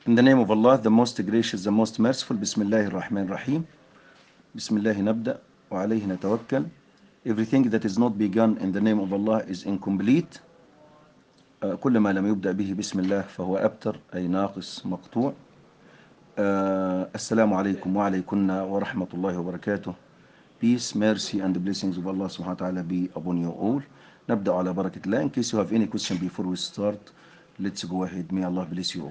In the name of Allah, the most gracious, the most merciful. Bismillahir Rahmanir Rahim. Bismillah nabda wa alayhi natawakkal. Everything that is not begun in the name of Allah is incomplete. كل ما لم يبدأ به بسم الله فهو أبتر أي ناقص مقطوع. السلام عليكم وعليكن ورحمة الله وبركاته. Peace, mercy and the blessings of Allah subhanahu wa ta'ala be upon you all. نبدأ على بركة الله. In case you have any question before we start, let's go ahead. May Allah bless you all.